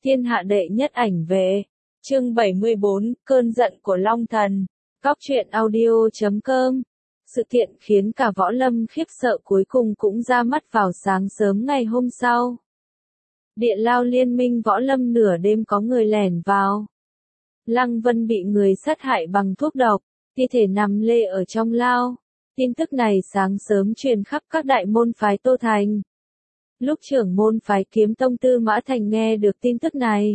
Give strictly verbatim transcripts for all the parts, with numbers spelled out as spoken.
Thiên hạ đệ nhất ảnh vệ. Chương bảy mươi bốn, cơn giận của Long Thần. Góc truyện audio chấm com. Sự kiện khiến cả võ lâm khiếp sợ cuối cùng cũng ra mắt vào sáng sớm ngày hôm sau. Địa lao liên minh võ lâm nửa đêm có người lẻn vào. Lăng Vân bị người sát hại bằng thuốc độc, thi thể nằm lê ở trong lao. Tin tức này sáng sớm truyền khắp các đại môn phái Tô Thành. Lúc trưởng môn phái Kiếm Tông Tư Mã Thành nghe được tin tức này,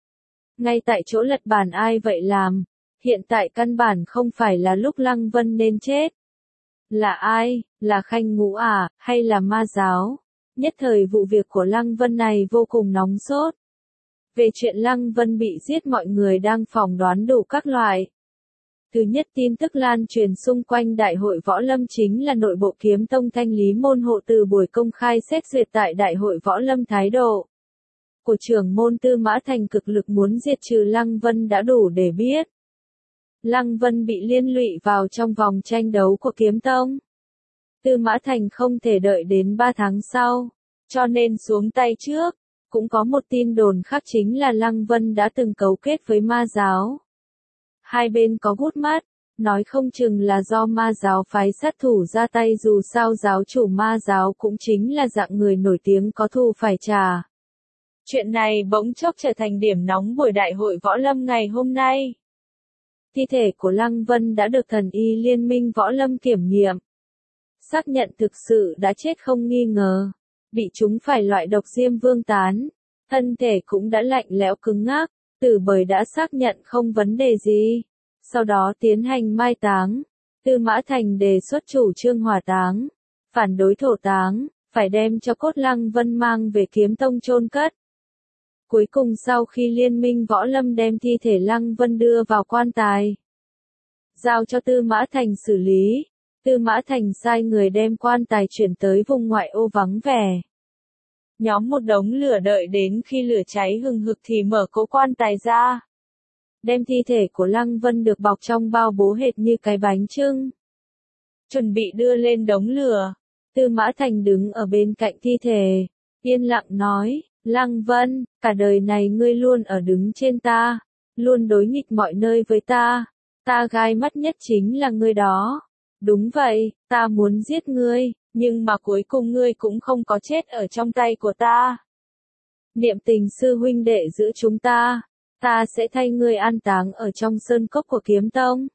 ngay tại chỗ lật bàn ai vậy làm, hiện tại căn bản không phải là lúc Lăng Vân nên chết. Là ai, là Khanh Ngũ à, hay là ma giáo? Nhất thời vụ việc của Lăng Vân này vô cùng nóng sốt. Về chuyện Lăng Vân bị giết mọi người đang phỏng đoán đủ các loại. Thứ nhất, tin tức lan truyền xung quanh Đại hội Võ Lâm chính là nội bộ Kiếm Tông thanh lý môn hộ từ buổi công khai xét duyệt tại Đại hội Võ Lâm thái độ của trưởng môn Tư Mã Thành cực lực muốn diệt trừ Lăng Vân đã đủ để biết. Lăng Vân bị liên lụy vào trong vòng tranh đấu của Kiếm Tông. Tư Mã Thành không thể đợi đến ba tháng sau, cho nên xuống tay trước. Cũng có một tin đồn khác chính là Lăng Vân đã từng cấu kết với ma giáo. Hai bên có gút mắt, nói không chừng là do ma giáo phái sát thủ ra tay, dù sao giáo chủ ma giáo cũng chính là dạng người nổi tiếng có thù phải trả. Chuyện này bỗng chốc trở thành điểm nóng buổi đại hội võ lâm ngày hôm nay. Thi thể của Lăng Vân đã được thần y liên minh võ lâm kiểm nghiệm. Xác nhận thực sự đã chết không nghi ngờ. Bị trúng phải loại độc diêm vương tán. Thân thể cũng đã lạnh lẽo cứng ngắc. Tử Bời đã xác nhận không vấn đề gì. Sau đó tiến hành mai táng. Tư Mã Thành đề xuất chủ trương hỏa táng. Phản đối thổ táng. Phải đem cho cốt Lăng Vân mang về Kiếm Tông chôn cất. Cuối cùng sau khi liên minh võ lâm đem thi thể Lăng Vân đưa vào quan tài, giao cho Tư Mã Thành xử lý, Tư Mã Thành sai người đem quan tài chuyển tới vùng ngoại ô vắng vẻ. Nhóm một đống lửa đợi đến khi lửa cháy hừng hực thì mở cố quan tài ra. Đem thi thể của Lăng Vân được bọc trong bao bố hệt như cái bánh chưng. Chuẩn bị đưa lên đống lửa. Tư Mã Thành đứng ở bên cạnh thi thể, yên lặng nói, Lăng Vân, cả đời này ngươi luôn ở đứng trên ta, luôn đối nghịch mọi nơi với ta. Ta gai mắt nhất chính là ngươi đó. Đúng vậy, ta muốn giết ngươi, nhưng mà cuối cùng ngươi cũng không có chết ở trong tay của ta. Niệm tình sư huynh đệ giữa chúng ta, ta sẽ thay ngươi an táng ở trong sơn cốc của Kiếm Tông.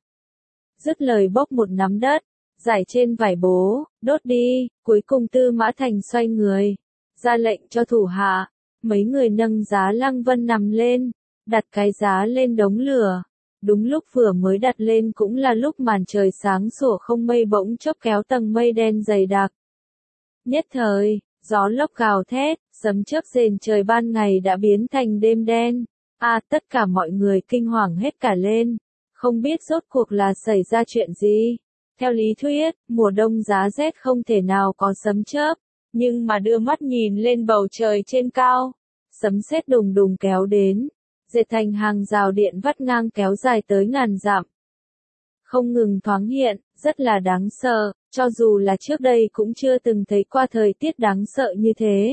Dứt lời bốc một nắm đất, rải trên vải bố, đốt đi. Cuối cùng Tư Mã Thành xoay người, ra lệnh cho thủ hạ, mấy người nâng giá Lăng Vân nằm lên, đặt cái giá lên đống lửa. Đúng lúc vừa mới đặt lên cũng là lúc màn trời sáng sủa không mây bỗng chốc kéo tầng mây đen dày đặc. Nhất thời, gió lốc gào thét, sấm chớp rền trời ban ngày đã biến thành đêm đen. À, tất cả mọi người kinh hoàng hết cả lên, không biết rốt cuộc là xảy ra chuyện gì. Theo lý thuyết, mùa đông giá rét không thể nào có sấm chớp, nhưng mà đưa mắt nhìn lên bầu trời trên cao, sấm sét đùng đùng kéo đến, dệt thành hàng rào điện vắt ngang kéo dài tới ngàn dặm. Không ngừng thoáng hiện, rất là đáng sợ, cho dù là trước đây cũng chưa từng thấy qua thời tiết đáng sợ như thế.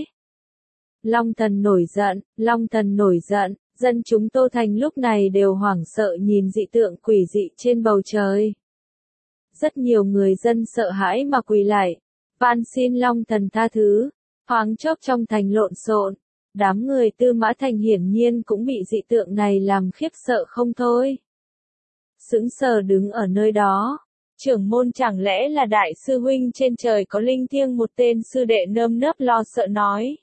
Long Thần nổi giận, Long Thần nổi giận, dân chúng Tô Thành lúc này đều hoảng sợ nhìn dị tượng quỷ dị trên bầu trời. Rất nhiều người dân sợ hãi mà quỳ lại, van xin Long Thần tha thứ. Thoáng chốc trong thành lộn xộn, đám người Tư Mã Thành hiển nhiên cũng bị dị tượng này làm khiếp sợ không thôi. Sững sờ đứng ở nơi đó, trưởng môn chẳng lẽ là đại sư huynh trên trời có linh thiêng, một tên sư đệ nơm nớp lo sợ nói.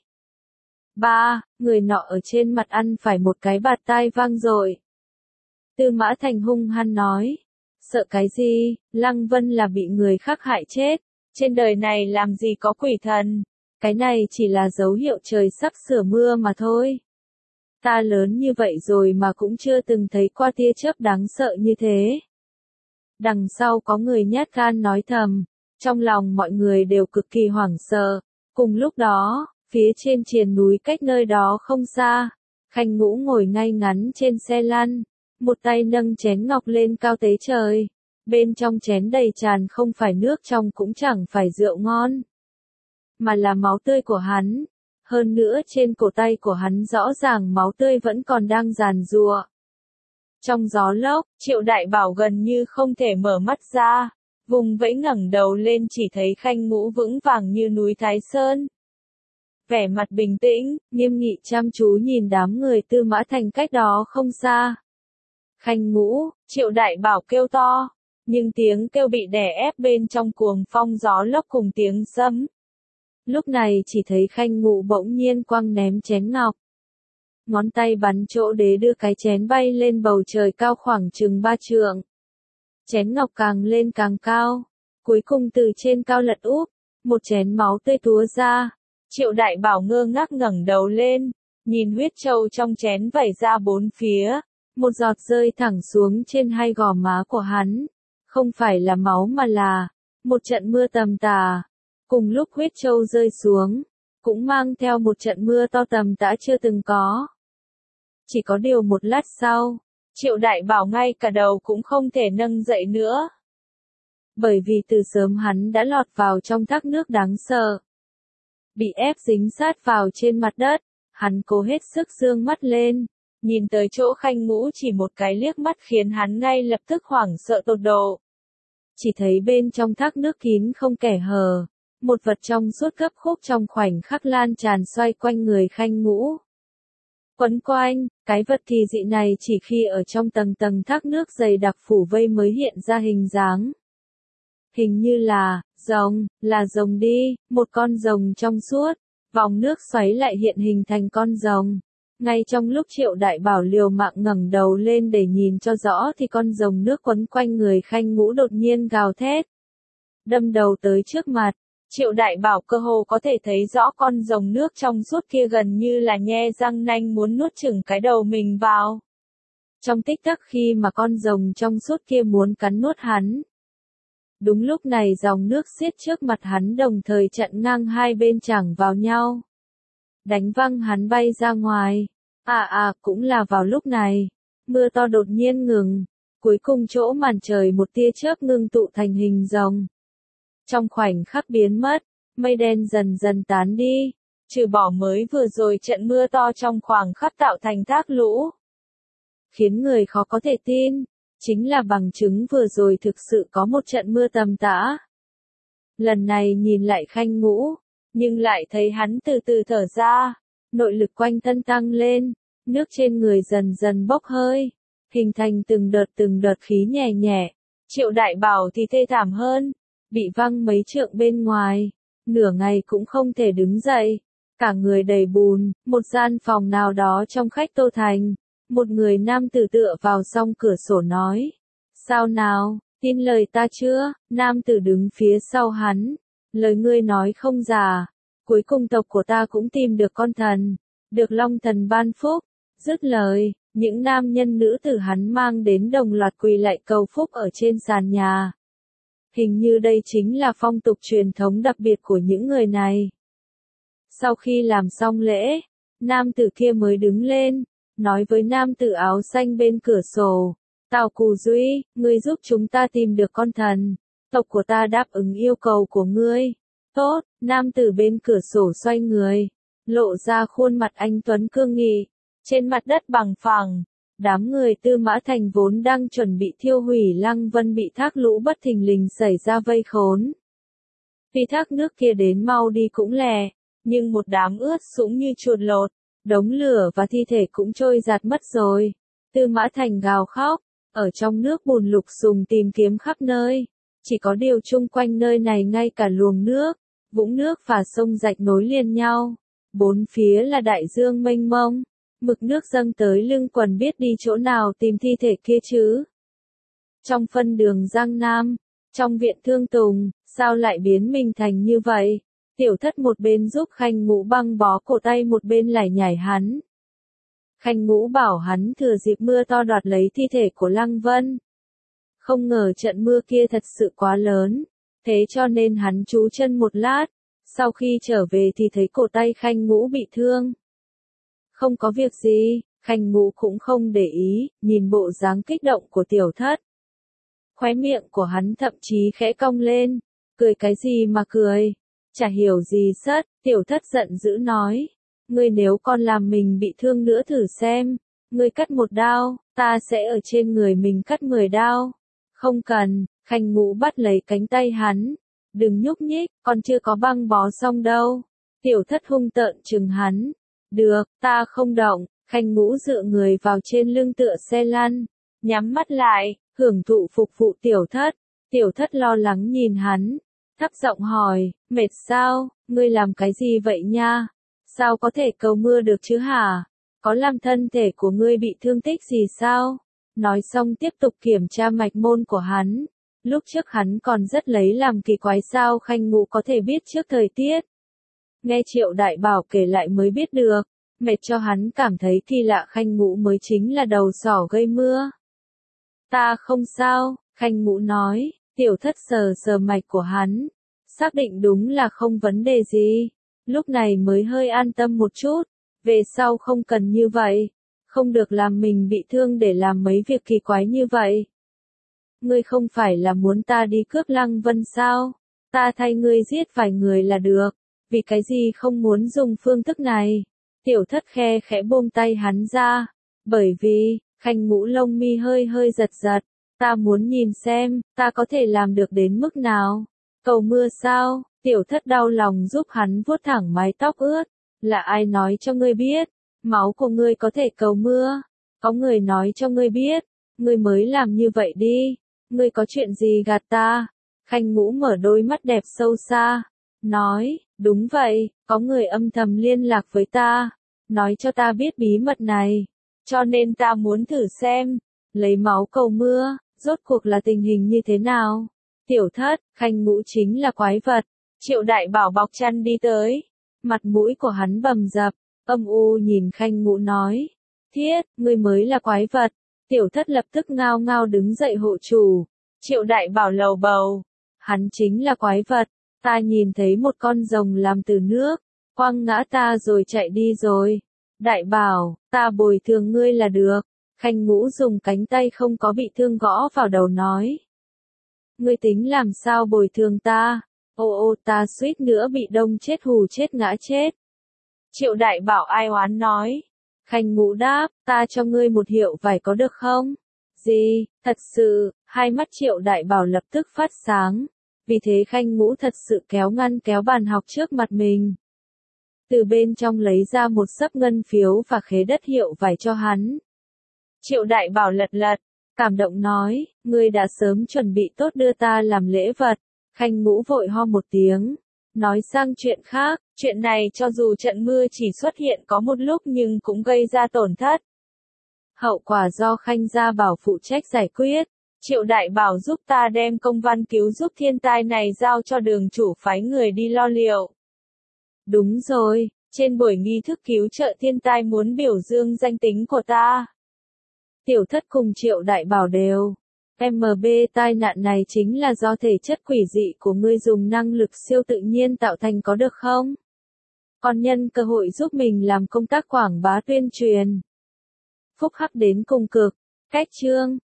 Ba, người nọ ở trên mặt ăn phải một cái bạt tai vang rồi. Tư Mã Thành hung hăng nói, sợ cái gì, Lăng Vân là bị người khác hại chết, trên đời này làm gì có quỷ thần. Cái này chỉ là dấu hiệu trời sắp sửa mưa mà thôi. Ta lớn như vậy rồi mà cũng chưa từng thấy qua tia chớp đáng sợ như thế. Đằng sau có người nhát gan nói thầm, trong lòng mọi người đều cực kỳ hoảng sợ. Cùng lúc đó, phía trên triền núi cách nơi đó không xa, Khanh Ngũ ngồi ngay ngắn trên xe lăn, một tay nâng chén ngọc lên cao tế trời. Bên trong chén đầy tràn không phải nước trong cũng chẳng phải rượu ngon, mà là máu tươi của hắn. Hơn nữa trên cổ tay của hắn rõ ràng máu tươi vẫn còn đang giàn giụa. Trong gió lốc, Triệu Đại Bảo gần như không thể mở mắt ra, vùng vẫy ngẩng đầu lên chỉ thấy Khanh Ngũ vững vàng như núi Thái Sơn. Vẻ mặt bình tĩnh, nghiêm nghị chăm chú nhìn đám người Tư Mã Thành cách đó không xa. Khanh Ngũ, Triệu Đại Bảo kêu to, nhưng tiếng kêu bị đè ép bên trong cuồng phong gió lốc cùng tiếng sấm. Lúc này chỉ thấy Khanh Ngũ bỗng nhiên quăng ném chén ngọc. Ngón tay bắn chỗ đế đưa cái chén bay lên bầu trời cao khoảng chừng ba trượng. Chén ngọc càng lên càng cao, cuối cùng từ trên cao lật úp, một chén máu tươi túa ra. Triệu Đại Bảo ngơ ngác ngẩng đầu lên, nhìn huyết trâu trong chén vẩy ra bốn phía, một giọt rơi thẳng xuống trên hai gò má của hắn. Không phải là máu mà là một trận mưa tầm tã. Cùng lúc huyết trâu rơi xuống, cũng mang theo một trận mưa to tầm tã chưa từng có. Chỉ có điều một lát sau, Triệu Đại Bảo ngay cả đầu cũng không thể nâng dậy nữa. Bởi vì từ sớm hắn đã lọt vào trong thác nước đáng sợ. Bị ép dính sát vào trên mặt đất, hắn cố hết sức giương mắt lên, nhìn tới chỗ Khanh Ngũ chỉ một cái liếc mắt khiến hắn ngay lập tức hoảng sợ tột độ. Chỉ thấy bên trong thác nước kín không kẻ hở, một vật trong suốt gấp khúc trong khoảnh khắc lan tràn xoay quanh người Khanh Ngũ. Quấn quanh, cái vật kỳ dị này chỉ khi ở trong tầng tầng thác nước dày đặc phủ vây mới hiện ra hình dáng. Hình như là, rồng, là rồng đi, một con rồng trong suốt, vòng nước xoáy lại hiện hình thành con rồng. Ngay trong lúc Triệu Đại Bảo liều mạng ngẩng đầu lên để nhìn cho rõ thì con rồng nước quấn quanh người Khanh Ngũ đột nhiên gào thét. Đâm đầu tới trước mặt, Triệu Đại Bảo cơ hồ có thể thấy rõ con rồng nước trong suốt kia gần như là nhe răng nanh muốn nuốt chửng cái đầu mình vào. Trong tích tắc khi mà con rồng trong suốt kia muốn cắn nuốt hắn. Đúng lúc này dòng nước xiết trước mặt hắn đồng thời chặn ngang hai bên chảng vào nhau. Đánh văng hắn bay ra ngoài. À à, cũng là vào lúc này. Mưa to đột nhiên ngừng. Cuối cùng chỗ màn trời một tia chớp ngưng tụ thành hình rồng. Trong khoảnh khắc biến mất, mây đen dần dần tán đi. Trừ bỏ mới vừa rồi trận mưa to trong khoảng khắc tạo thành thác lũ. Khiến người khó có thể tin. Chính là bằng chứng vừa rồi thực sự có một trận mưa tầm tã. Lần này nhìn lại Khanh Ngũ, nhưng lại thấy hắn từ từ thở ra, nội lực quanh thân tăng lên, nước trên người dần dần bốc hơi, hình thành từng đợt từng đợt khí nhẹ nhẹ. Triệu Đại Bảo thì thê thảm hơn, bị văng mấy trượng bên ngoài, nửa ngày cũng không thể đứng dậy, cả người đầy bùn, một gian phòng nào đó trong khách Tô Thành. Một người nam tử tựa vào song cửa sổ nói. Sao nào, tin lời ta chưa? Nam tử đứng phía sau hắn. Lời ngươi nói không giả. Cuối cùng tộc của ta cũng tìm được con thần. Được Long Thần ban phúc. Dứt lời, những nam nhân nữ tử hắn mang đến đồng loạt quỳ lại cầu phúc ở trên sàn nhà. Hình như đây chính là phong tục truyền thống đặc biệt của những người này. Sau khi làm xong lễ, nam tử kia mới đứng lên. Nói với nam tử áo xanh bên cửa sổ, Tào Cù Duy, ngươi giúp chúng ta tìm được con thần, tộc của ta đáp ứng yêu cầu của ngươi. Tốt, nam tử bên cửa sổ xoay người, lộ ra khuôn mặt anh tuấn cương nghị, trên mặt đất bằng phẳng, đám người Tư Mã Thành vốn đang chuẩn bị thiêu hủy Lăng Vân bị thác lũ bất thình lình xảy ra vây khốn. Vì thác nước kia đến mau đi cũng lẹ, nhưng một đám ướt sũng như chuột lột. Đống lửa và thi thể cũng trôi giạt mất rồi. Tư Mã Thành gào khóc, ở trong nước bùn lục sùng tìm kiếm khắp nơi. Chỉ có điều chung quanh nơi này ngay cả luồng nước, vũng nước và sông rạch nối liền nhau. Bốn phía là đại dương mênh mông, mực nước dâng tới lưng quần biết đi chỗ nào tìm thi thể kia chứ. Trong phân đường Giang Nam, trong viện Thương Tùng, sao lại biến mình thành như vậy? Tiểu Thất một bên giúp Khanh Ngũ băng bó cổ tay một bên lải nhải hắn. Khanh Ngũ bảo hắn thừa dịp mưa to đoạt lấy thi thể của Lăng Vân. Không ngờ trận mưa kia thật sự quá lớn, thế cho nên hắn trú chân một lát, sau khi trở về thì thấy cổ tay Khanh Ngũ bị thương. Không có việc gì, Khanh Ngũ cũng không để ý, nhìn bộ dáng kích động của Tiểu Thất. Khóe miệng của hắn thậm chí khẽ cong lên, cười cái gì mà cười. Chả hiểu gì sất, tiểu thất giận dữ nói. Ngươi nếu còn làm mình bị thương nữa thử xem. Ngươi cắt một đao, ta sẽ ở trên người mình cắt mười đao. Không cần, Khanh Ngũ bắt lấy cánh tay hắn. Đừng nhúc nhích, còn chưa có băng bó xong đâu. Tiểu thất hung tợn chừng hắn. Được, ta không động. Khanh Ngũ dựa người vào trên lưng tựa xe lăn. Nhắm mắt lại, hưởng thụ phục vụ tiểu thất. Tiểu thất lo lắng nhìn hắn. Thấp giọng hỏi, mệt sao, ngươi làm cái gì vậy nha? Sao có thể cầu mưa được chứ hả? Có làm thân thể của ngươi bị thương tích gì sao? Nói xong tiếp tục kiểm tra mạch môn của hắn. Lúc trước hắn còn rất lấy làm kỳ quái sao Khanh Ngũ có thể biết trước thời tiết. Nghe Triệu Đại Bảo kể lại mới biết được, mệt cho hắn cảm thấy kỳ lạ Khanh Ngũ mới chính là đầu sỏ gây mưa. Ta không sao, Khanh Ngũ nói, tiểu thất sờ sờ mạch của hắn. Xác định đúng là không vấn đề gì. Lúc này mới hơi an tâm một chút. Về sau không cần như vậy. Không được làm mình bị thương để làm mấy việc kỳ quái như vậy. Ngươi không phải là muốn ta đi cướp Lăng Vân sao? Ta thay ngươi giết vài người là được. Vì cái gì không muốn dùng phương thức này? Tiểu thất khe khẽ buông tay hắn ra. Bởi vì, Khanh Ngũ lông mi hơi hơi giật giật. Ta muốn nhìn xem, ta có thể làm được đến mức nào? Cầu mưa sao? Tiểu thất đau lòng giúp hắn vuốt thẳng mái tóc ướt. Là ai nói cho ngươi biết? Máu của ngươi có thể cầu mưa. Có người nói cho ngươi biết. Ngươi mới làm như vậy đi. Ngươi có chuyện gì gạt ta? Khanh Ngũ mở đôi mắt đẹp sâu xa. Nói, đúng vậy, có người âm thầm liên lạc với ta. Nói cho ta biết bí mật này. Cho nên ta muốn thử xem. Lấy máu cầu mưa, rốt cuộc là tình hình như thế nào? Tiểu thất, Khanh Ngũ chính là quái vật. Triệu Đại Bảo bọc chăn đi tới. Mặt mũi của hắn bầm dập, âm u nhìn Khanh Ngũ nói. Thiết, ngươi mới là quái vật. Tiểu thất lập tức ngao ngao đứng dậy hộ chủ. Triệu Đại Bảo lầu bầu. Hắn chính là quái vật. Ta nhìn thấy một con rồng làm từ nước. Quăng ngã ta rồi chạy đi rồi. Đại Bảo, ta bồi thường ngươi là được. Khanh Ngũ dùng cánh tay không có bị thương gõ vào đầu nói. Ngươi tính làm sao bồi thường ta? Ô ô ta suýt nữa bị đông chết hù chết ngã chết. Triệu Đại Bảo ai oán nói. Khanh Ngũ đáp, ta cho ngươi một hiệu vải có được không? Gì, thật sự, hai mắt Triệu Đại Bảo lập tức phát sáng. Vì thế Khanh Ngũ thật sự kéo ngăn kéo bàn học trước mặt mình. Từ bên trong lấy ra một xấp ngân phiếu và khế đất hiệu vải cho hắn. Triệu Đại Bảo lật lật, cảm động nói, ngươi đã sớm chuẩn bị tốt đưa ta làm lễ vật. Khanh Ngũ vội ho một tiếng, nói sang chuyện khác, chuyện này cho dù trận mưa chỉ xuất hiện có một lúc nhưng cũng gây ra tổn thất. Hậu quả do Khanh Gia Bảo phụ trách giải quyết. Triệu Đại Bảo giúp ta đem công văn cứu giúp thiên tai này giao cho đường chủ phái người đi lo liệu. Đúng rồi, trên buổi nghi thức cứu trợ thiên tai muốn biểu dương danh tính của ta. Tiểu thất cùng Triệu Đại Bảo đều. em bê tai nạn này chính là do thể chất quỷ dị của ngươi dùng năng lực siêu tự nhiên tạo thành có được không? Còn nhân cơ hội giúp mình làm công tác quảng bá tuyên truyền. Phúc hắc đến cùng cực. Cách chương.